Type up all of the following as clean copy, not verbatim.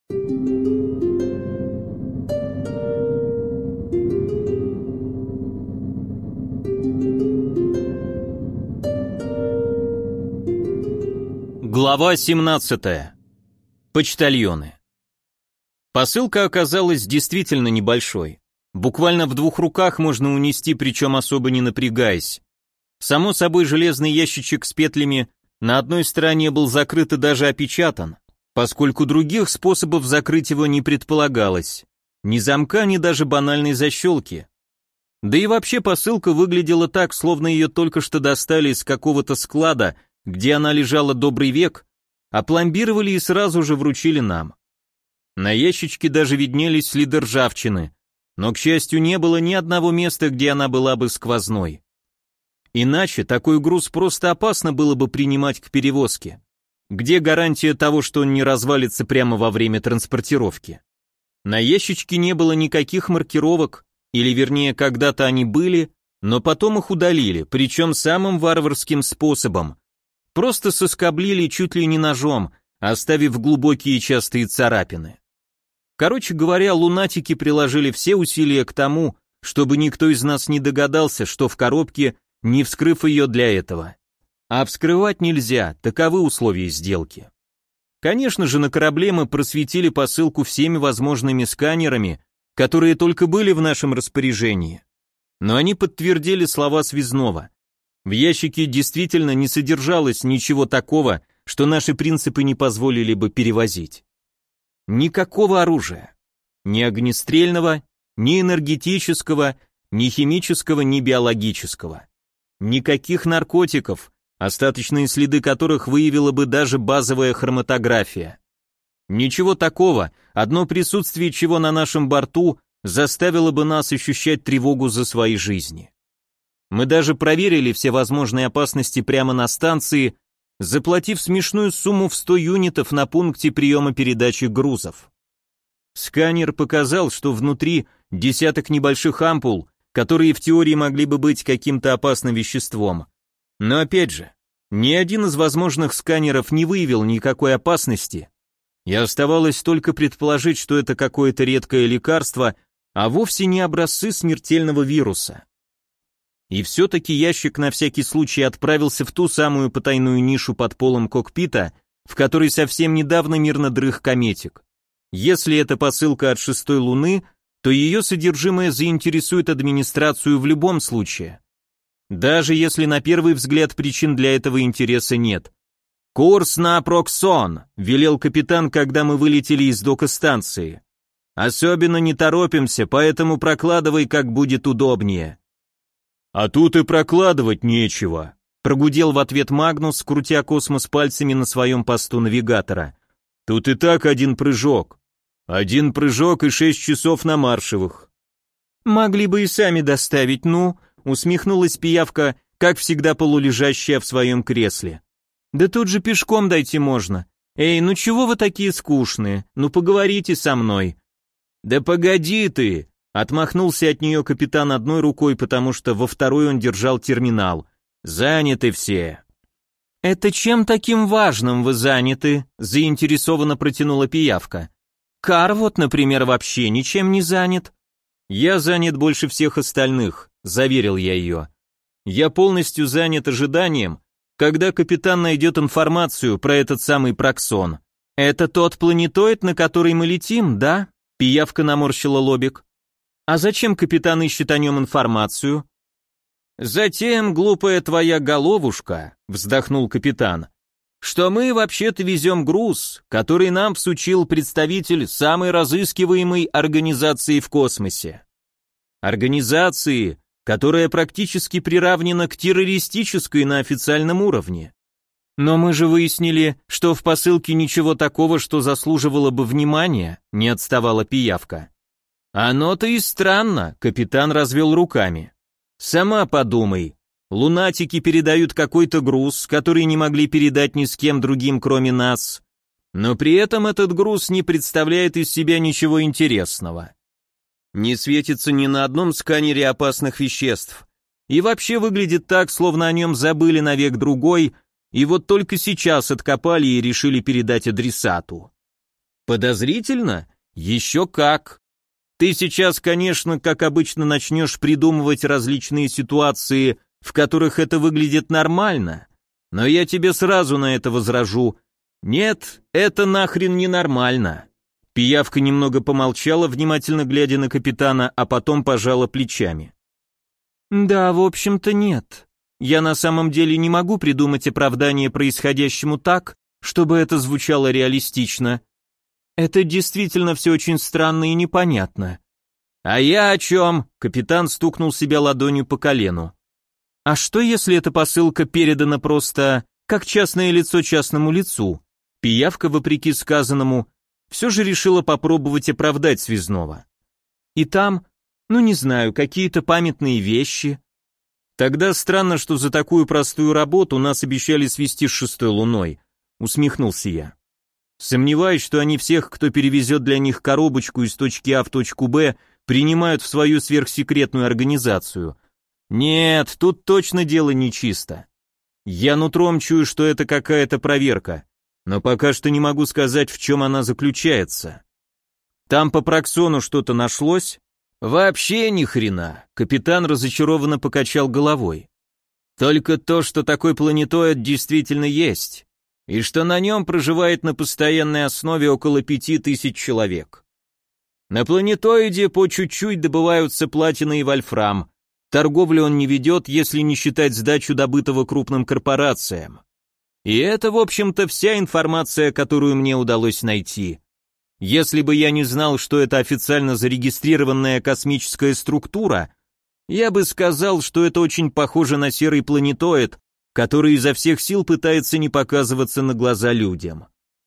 Глава 17. Почтальоны. Посылка оказалась действительно небольшой. Буквально в 2 руках можно унести, причем особо не напрягаясь. Само собой, железный ящичек с петлями на одной стороне был закрыт и даже опечатан, поскольку других способов закрыть его не предполагалось. Ни замка, ни даже банальной защелки. Да и вообще посылка выглядела так, словно ее только что достали из какого-то склада, где она лежала добрый век, опломбировали и сразу же вручили нам. На ящичке даже виднелись следы ржавчины, но, к счастью, не было ни одного места, где она была бы сквозной. Иначе такой груз просто опасно было бы принимать к перевозке. Где гарантия того, что он не развалится прямо во время транспортировки? На ящичке не было никаких маркировок, или вернее, когда-то они были, но потом их удалили, причем самым варварским способом. Просто соскоблили чуть ли не ножом, оставив глубокие частые царапины. Короче говоря, лунатики приложили все усилия к тому, чтобы никто из нас не догадался, что в коробке, не вскрыв ее для этого. А вскрывать нельзя, таковы условия сделки. Конечно же, на корабле мы просветили посылку всеми возможными сканерами, которые только были в нашем распоряжении. Но они подтвердили слова связного. В ящике действительно не содержалось ничего такого, что наши принципы не позволили бы перевозить. Никакого оружия. Ни огнестрельного, ни энергетического, ни химического, ни биологического. Никаких наркотиков, остаточные следы которых выявила бы даже базовая хроматография. Ничего такого, одно присутствие чего на нашем борту заставило бы нас ощущать тревогу за свои жизни. Мы даже проверили все возможные опасности прямо на станции, заплатив смешную сумму в 100 юнитов на пункте приема передачи грузов. Сканер показал, что внутри десяток небольших ампул, которые в теории могли бы быть каким-то опасным веществом. Но опять же, ни один из возможных сканеров не выявил никакой опасности, и оставалось только предположить, что это какое-то редкое лекарство, а вовсе не образцы смертельного вируса. И все-таки ящик на всякий случай отправился в ту самую потайную нишу под полом кокпита, в которой совсем недавно мирно дрых кометик. Если это посылка от 6-й луны, то ее содержимое заинтересует администрацию в любом случае. Даже если на первый взгляд причин для этого интереса нет. «Курс на Проксон», — велел капитан, когда мы вылетели из дока станции. «Особенно не торопимся, поэтому прокладывай, как будет удобнее». «А тут и прокладывать нечего», — прогудел в ответ Магнус, крутя космос пальцами на своем посту навигатора. «Тут и так один прыжок. 1 прыжок и 6 часов на маршевых». «Могли бы и сами доставить, ну», — усмехнулась пиявка, как всегда полулежащая в своем кресле. «Да тут же пешком дойти можно. Эй, ну чего вы такие скучные? Ну поговорите со мной». «Да погоди ты», — отмахнулся от нее капитан одной рукой, потому что во второй он держал терминал. «Заняты все». «Это чем таким важным вы заняты?» — заинтересованно протянула пиявка. «Кар вот, например, вообще ничем не занят». «Я занят больше всех остальных», — заверил я ее. «Я полностью занят ожиданием, когда капитан найдет информацию про этот самый Проксон». «Это тот планетоид, на который мы летим, да?» — пиявка наморщила лобик. «А зачем капитан ищет о нем информацию?» «Затем, глупая твоя головушка», — вздохнул капитан, «что мы вообще-то везем груз, который нам всучил представитель самой разыскиваемой организации в космосе. Организации, которая практически приравнена к террористической на официальном уровне. Но мы же выяснили, что в посылке ничего такого, что заслуживало бы внимания», — не отставала пиявка. «Оно-то и странно», — капитан развел руками. «Сама подумай, лунатики передают какой-то груз, который не могли передать ни с кем другим, кроме нас, но при этом этот груз не представляет из себя ничего интересного. Не светится ни на одном сканере опасных веществ, и вообще выглядит так, словно о нем забыли на век другой, и вот только сейчас откопали и решили передать адресату. Подозрительно? Еще как. Ты сейчас, конечно, как обычно, начнешь придумывать различные ситуации, в которых это выглядит нормально, но я тебе сразу на это возражу. Нет, это нахрен не нормально. Пиявка немного помолчала, внимательно глядя на капитана, а потом пожала плечами. Да, в общем-то, нет. Я на самом деле не могу придумать оправдание происходящему так, чтобы это звучало реалистично. Это действительно все очень странно и непонятно. А я о чем? Капитан стукнул себя ладонью по колену. А что, если эта посылка передана просто как частное лицо частному лицу? Пиявка, вопреки сказанному, все же решила попробовать оправдать связного. И там, ну не знаю, какие-то памятные вещи. Тогда странно, что за такую простую работу нас обещали свести с шестой луной, усмехнулся я. Сомневаюсь, что они всех, кто перевезет для них коробочку из точки А в точку Б, принимают в свою сверхсекретную организацию. Нет, тут точно дело нечисто. Я нутром чую, что это какая-то проверка, но пока что не могу сказать, в чем она заключается. Там по Проксону что-то нашлось? Вообще ни хрена. Капитан разочарованно покачал головой. Только то, что такой планетоид действительно есть, и что на нем проживает на постоянной основе около 5000 человек. На планетоиде по чуть-чуть добываются платина и вольфрам. Торговлю он не ведет, если не считать сдачу добытого крупным корпорациям. И это, в общем-то, вся информация, которую мне удалось найти. Если бы я не знал, что это официально зарегистрированная космическая структура, я бы сказал, что это очень похоже на серый планетоид, который изо всех сил пытается не показываться на глаза людям.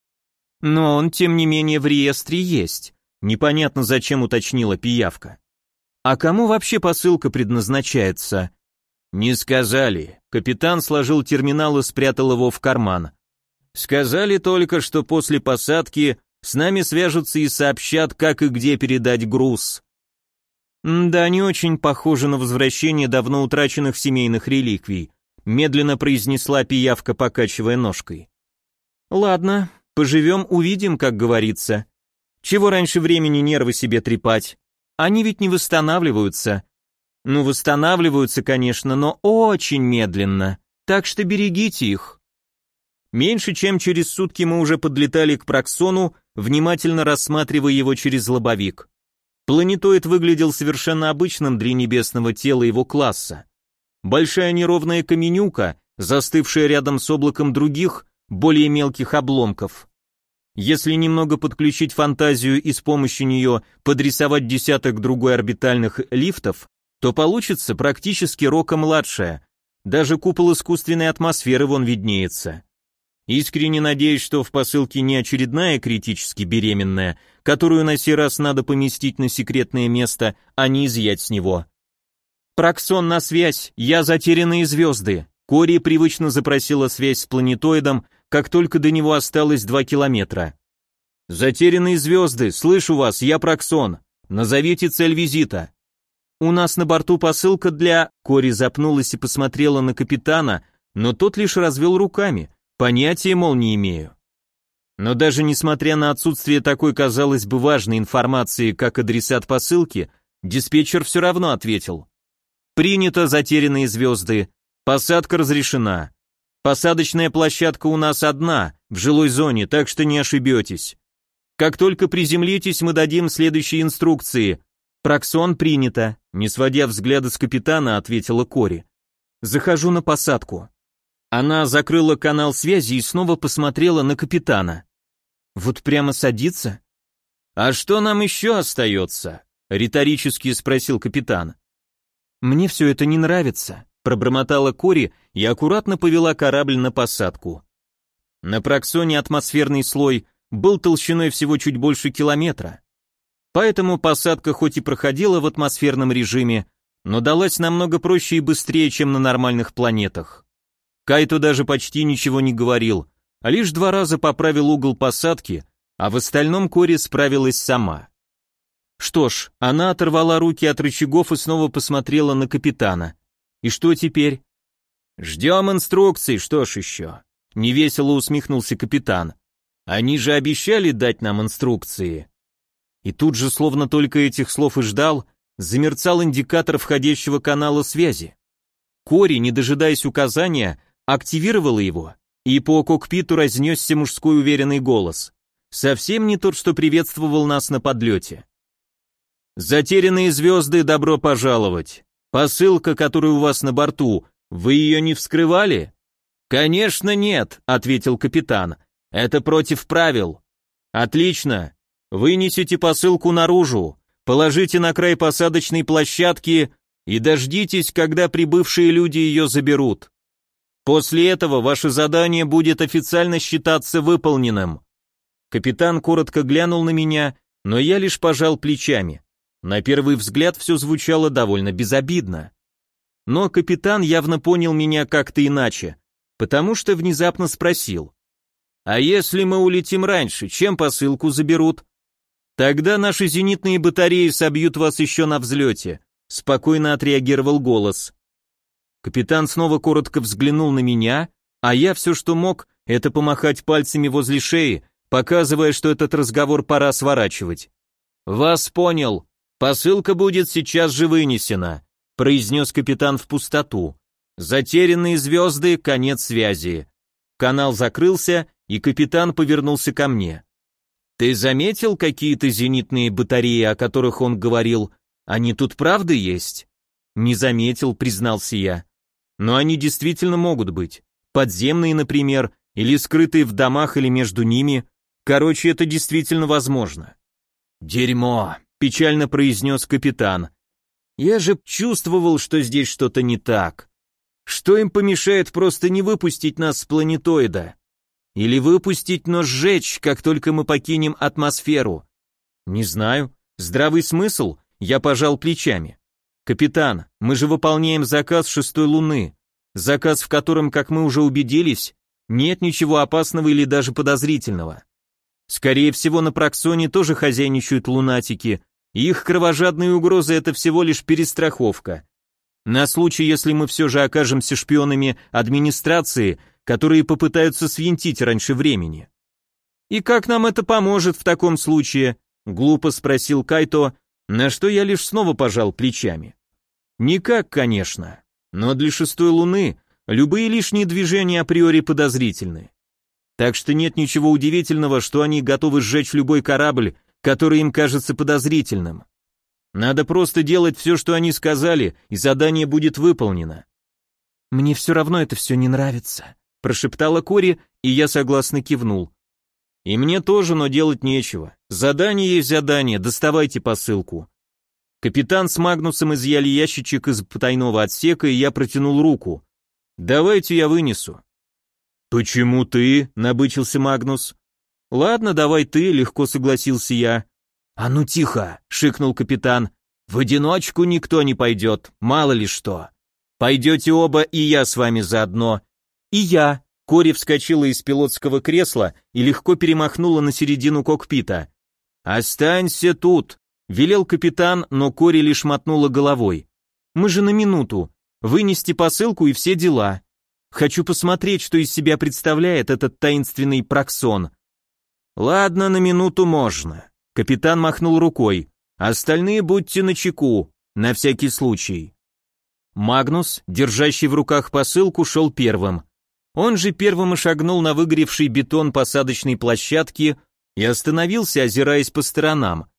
Но он, тем не менее, в реестре есть. Непонятно, зачем уточнила пиявка. А кому вообще посылка предназначается? Не сказали. Капитан сложил терминал и спрятал его в карман. Сказали только, что после посадки с нами свяжутся и сообщат, как и где передать груз. Да, не очень похоже на возвращение давно утраченных семейных реликвий, медленно произнесла пиявка, покачивая ножкой. Ладно, поживем, увидим, как говорится. Чего раньше времени нервы себе трепать? Они ведь не восстанавливаются. Ну, восстанавливаются, конечно, но очень медленно, так что берегите их. Меньше чем через сутки мы уже подлетали к Проксону, внимательно рассматривая его через лобовик. Планетоид выглядел совершенно обычным для небесного тела его класса. Большая неровная каменюка, застывшая рядом с облаком других, более мелких обломков. Если немного подключить фантазию и с помощью нее подрисовать десяток другой орбитальных лифтов, то получится практически Рока-младшая. Даже купол искусственной атмосферы вон виднеется. Искренне надеюсь, что в посылке не очередная критически беременная, которую на сей раз надо поместить на секретное место, а не изъять с него. «Проксон, на связь, я затерянные звезды». Кори привычно запросила связь с планетоидом, как только до него осталось 2 километра. «Затерянные звезды, слышу вас, я Проксон. Назовите цель визита». «У нас на борту посылка для...» Кори запнулась и посмотрела на капитана, но тот лишь развел руками. Понятия, мол, не имею. Но даже несмотря на отсутствие такой, казалось бы, важной информации, как адресат посылки, диспетчер все равно ответил. «Принято, затерянные звезды. Посадка разрешена. Посадочная площадка у нас одна, в жилой зоне, так что не ошибетесь. Как только приземлитесь, мы дадим следующие инструкции. Проксон принято», не сводя взгляда с капитана, ответила Кори. «Захожу на посадку». Она закрыла канал связи и снова посмотрела на капитана. «Вот прямо садиться?» «А что нам еще остается?» — риторически спросил капитан. «Мне все это не нравится», — пробормотала Кори и аккуратно повела корабль на посадку. На Проксоне атмосферный слой был толщиной всего чуть больше километра. Поэтому посадка хоть и проходила в атмосферном режиме, но далась намного проще и быстрее, чем на нормальных планетах. Кайто даже почти ничего не говорил, а лишь 2 раза поправил угол посадки, а в остальном Кори справилась сама. Что ж, она оторвала руки от рычагов и снова посмотрела на капитана. И что теперь? «Ждем инструкций, что ж еще?» Невесело усмехнулся капитан. Они же обещали дать нам инструкции. И тут же, словно только этих слов и ждал, замерцал индикатор входящего канала связи. Кори, не дожидаясь указания, активировала его, и по кокпиту разнесся мужской уверенный голос. Совсем не тот, что приветствовал нас на подлете. «Затерянные звезды, добро пожаловать. Посылка, которая у вас на борту, вы ее не вскрывали?» «Конечно нет», — ответил капитан. «Это против правил». «Отлично. Вынесите посылку наружу, положите на край посадочной площадки и дождитесь, когда прибывшие люди ее заберут. После этого ваше задание будет официально считаться выполненным». Капитан коротко глянул на меня, но я лишь пожал плечами. На первый взгляд все звучало довольно безобидно. Но капитан явно понял меня как-то иначе, потому что внезапно спросил: «А если мы улетим раньше, чем посылку заберут?» «Тогда наши зенитные батареи собьют вас еще на взлете», — спокойно отреагировал голос. Капитан снова коротко взглянул на меня, а я все, что мог, это помахать пальцами возле шеи, показывая, что этот разговор пора сворачивать. «Вас понял. Посылка будет сейчас же вынесена», — произнес капитан в пустоту. «Затерянные звезды, конец связи». Канал закрылся, и капитан повернулся ко мне. «Ты заметил какие-то зенитные батареи, о которых он говорил? Они тут правда есть?» «Не заметил», — признался я. «Но они действительно могут быть. Подземные, например, или скрытые в домах или между ними. Короче, это действительно возможно». «Дерьмо», — печально произнес капитан. «Я же чувствовал, что здесь что-то не так. Что им помешает просто не выпустить нас с планетоида? Или выпустить, но сжечь, как только мы покинем атмосферу?» «Не знаю. Здравый смысл?» Я пожал плечами. «Капитан, мы же выполняем заказ шестой Луны. Заказ, в котором, как мы уже убедились, нет ничего опасного или даже подозрительного. Скорее всего, на Проксоне тоже хозяйничают лунатики, и их кровожадные угрозы — это всего лишь перестраховка. На случай, если мы все же окажемся шпионами администрации, которые попытаются свинтить раньше времени». «И как нам это поможет в таком случае?» — глупо спросил Кайто, на что я лишь снова пожал плечами. «Никак, конечно, но для шестой Луны любые лишние движения априори подозрительны. Так что нет ничего удивительного, что они готовы сжечь любой корабль, который им кажется подозрительным. Надо просто делать все, что они сказали, и задание будет выполнено». «Мне все равно это все не нравится», — прошептала Кори, и я согласно кивнул. «И мне тоже, но делать нечего. Задание есть задание, доставайте посылку». Капитан с Магнусом изъяли ящичек из потайного отсека, и я протянул руку. «Давайте я вынесу». «Почему ты?» — набычился Магнус. «Ладно, давай ты», — легко согласился я. «А ну тихо!» — шикнул капитан. «В одиночку никто не пойдет, мало ли что. Пойдете оба, и я с вами заодно». «И я». Кори вскочила из пилотского кресла и легко перемахнула на середину кокпита. «Останься тут», — велел капитан, но Кори лишь мотнула головой. «Мы же на минуту. Вынести посылку и все дела. Хочу посмотреть, что из себя представляет этот таинственный Проксон». «Ладно, на минуту можно», — капитан махнул рукой. «Остальные будьте начеку, на всякий случай». Магнус, держащий в руках посылку, шел первым. Он же первым и шагнул на выгоревший бетон посадочной площадки и остановился, озираясь по сторонам.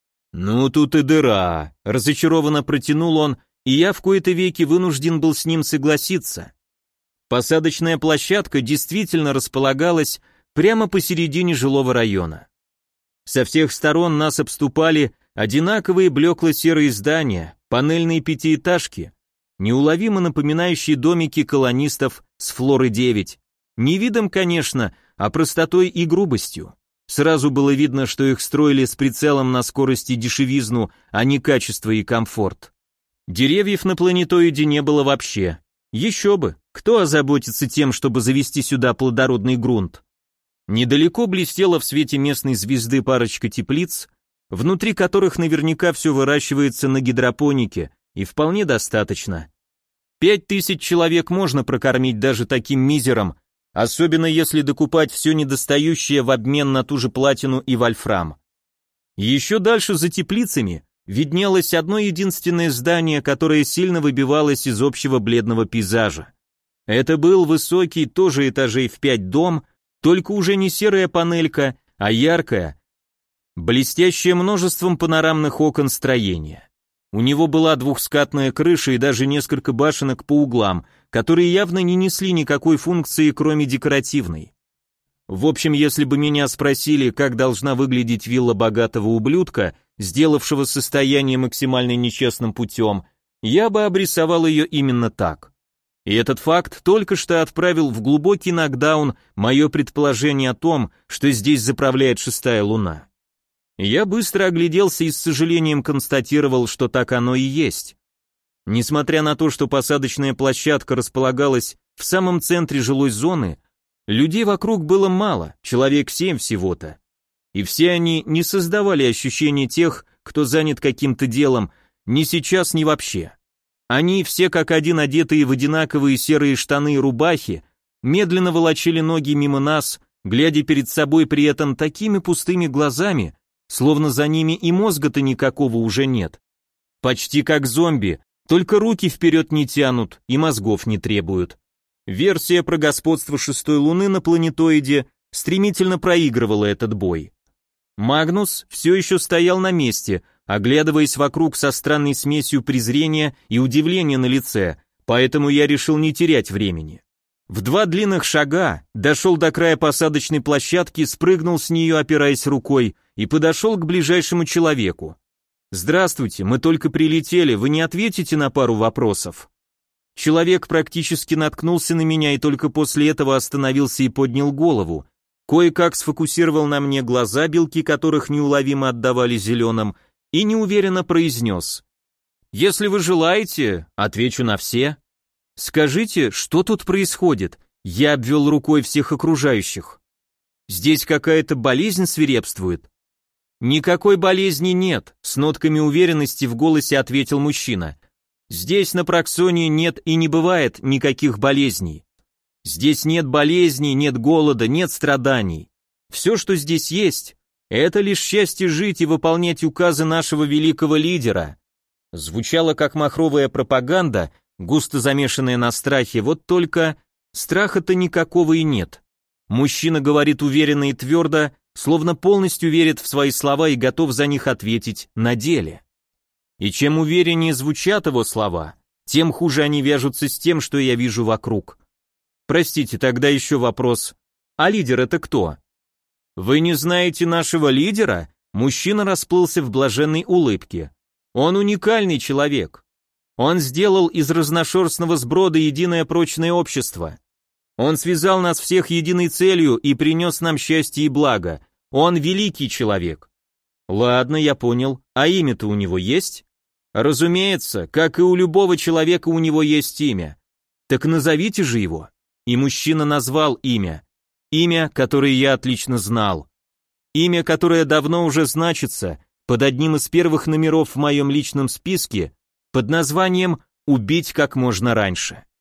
«Ну тут и дыра», — разочарованно протянул он, и я в кои-то веки вынужден был с ним согласиться. Посадочная площадка действительно располагалась прямо посередине жилого района. Со всех сторон нас обступали одинаковые блекло-серые здания, панельные пятиэтажки, неуловимо напоминающие домики колонистов с Флоры-9. Не видом, конечно, а простотой и грубостью. Сразу было видно, что их строили с прицелом на скорость и дешевизну, а не качество и комфорт. Деревьев на планетоиде не было вообще. Еще бы, кто озаботится тем, чтобы завести сюда плодородный грунт? Недалеко блестела в свете местной звезды парочка теплиц, внутри которых наверняка все выращивается на гидропонике, и вполне достаточно. 5000 человек можно прокормить даже таким мизером, особенно если докупать все недостающее в обмен на ту же платину и вольфрам. Еще дальше за теплицами виднелось одно единственное здание, которое сильно выбивалось из общего бледного пейзажа. Это был высокий, тоже этажей в 5 дом, только уже не серая панелька, а яркая, блестящее множеством панорамных окон строения. У него была двухскатная крыша и даже несколько башенок по углам, которые явно не несли никакой функции, кроме декоративной. В общем, если бы меня спросили, как должна выглядеть вилла богатого ублюдка, сделавшего состояние максимально нечестным путем, я бы обрисовал ее именно так. И этот факт только что отправил в глубокий нокдаун мое предположение о том, что здесь заправляет шестая луна. Я быстро огляделся и с сожалением констатировал, что так оно и есть. Несмотря на то, что посадочная площадка располагалась в самом центре жилой зоны, людей вокруг было мало, человек 7 всего-то. И все они не создавали ощущения тех, кто занят каким-то делом, ни сейчас, ни вообще. Они, все как один одетые в одинаковые серые штаны и рубахи, медленно волочили ноги мимо нас, глядя перед собой при этом такими пустыми глазами, словно за ними и мозга-то никакого уже нет. Почти как зомби, только руки вперед не тянут и мозгов не требуют. Версия про господство шестой луны на планетоиде стремительно проигрывала этот бой. Магнус все еще стоял на месте, оглядываясь вокруг со странной смесью презрения и удивления на лице, поэтому я решил не терять времени. В 2 длинных шага дошел до края посадочной площадки, спрыгнул с нее, опираясь рукой, и подошел к ближайшему человеку. «Здравствуйте, мы только прилетели, вы не ответите на пару вопросов?» Человек практически наткнулся на меня и только после этого остановился и поднял голову. Кое-как сфокусировал на мне глаза, белки которых неуловимо отдавали зеленым, и неуверенно произнес: «Если вы желаете, отвечу на все». «Скажите, что тут происходит?» Я обвел рукой всех окружающих. «Здесь какая-то болезнь свирепствует?» «Никакой болезни нет», с нотками уверенности в голосе ответил мужчина. «Здесь на Проксоне нет и не бывает никаких болезней. Здесь нет болезней, нет голода, нет страданий. Все, что здесь есть, это лишь счастье жить и выполнять указы нашего великого лидера». Звучало как махровая пропаганда, густо замешанная на страхе, вот только страха-то никакого и нет. Мужчина говорит уверенно и твердо, словно полностью верит в свои слова и готов за них ответить на деле. И чем увереннее звучат его слова, тем хуже они вяжутся с тем, что я вижу вокруг. Простите, тогда еще вопрос. А лидер это кто? Вы не знаете нашего лидера? Мужчина расплылся в блаженной улыбке. Он уникальный человек. Он сделал из разношерстного сброда единое прочное общество. Он связал нас всех единой целью и принес нам счастье и благо. Он великий человек. Ладно, я понял. А имя-то у него есть? Разумеется, как и у любого человека у него есть имя. Так назовите же его. И мужчина назвал имя. Имя, которое я отлично знал. Имя, которое давно уже значится под одним из первых номеров в моем личном списке под названием «Убить как можно раньше».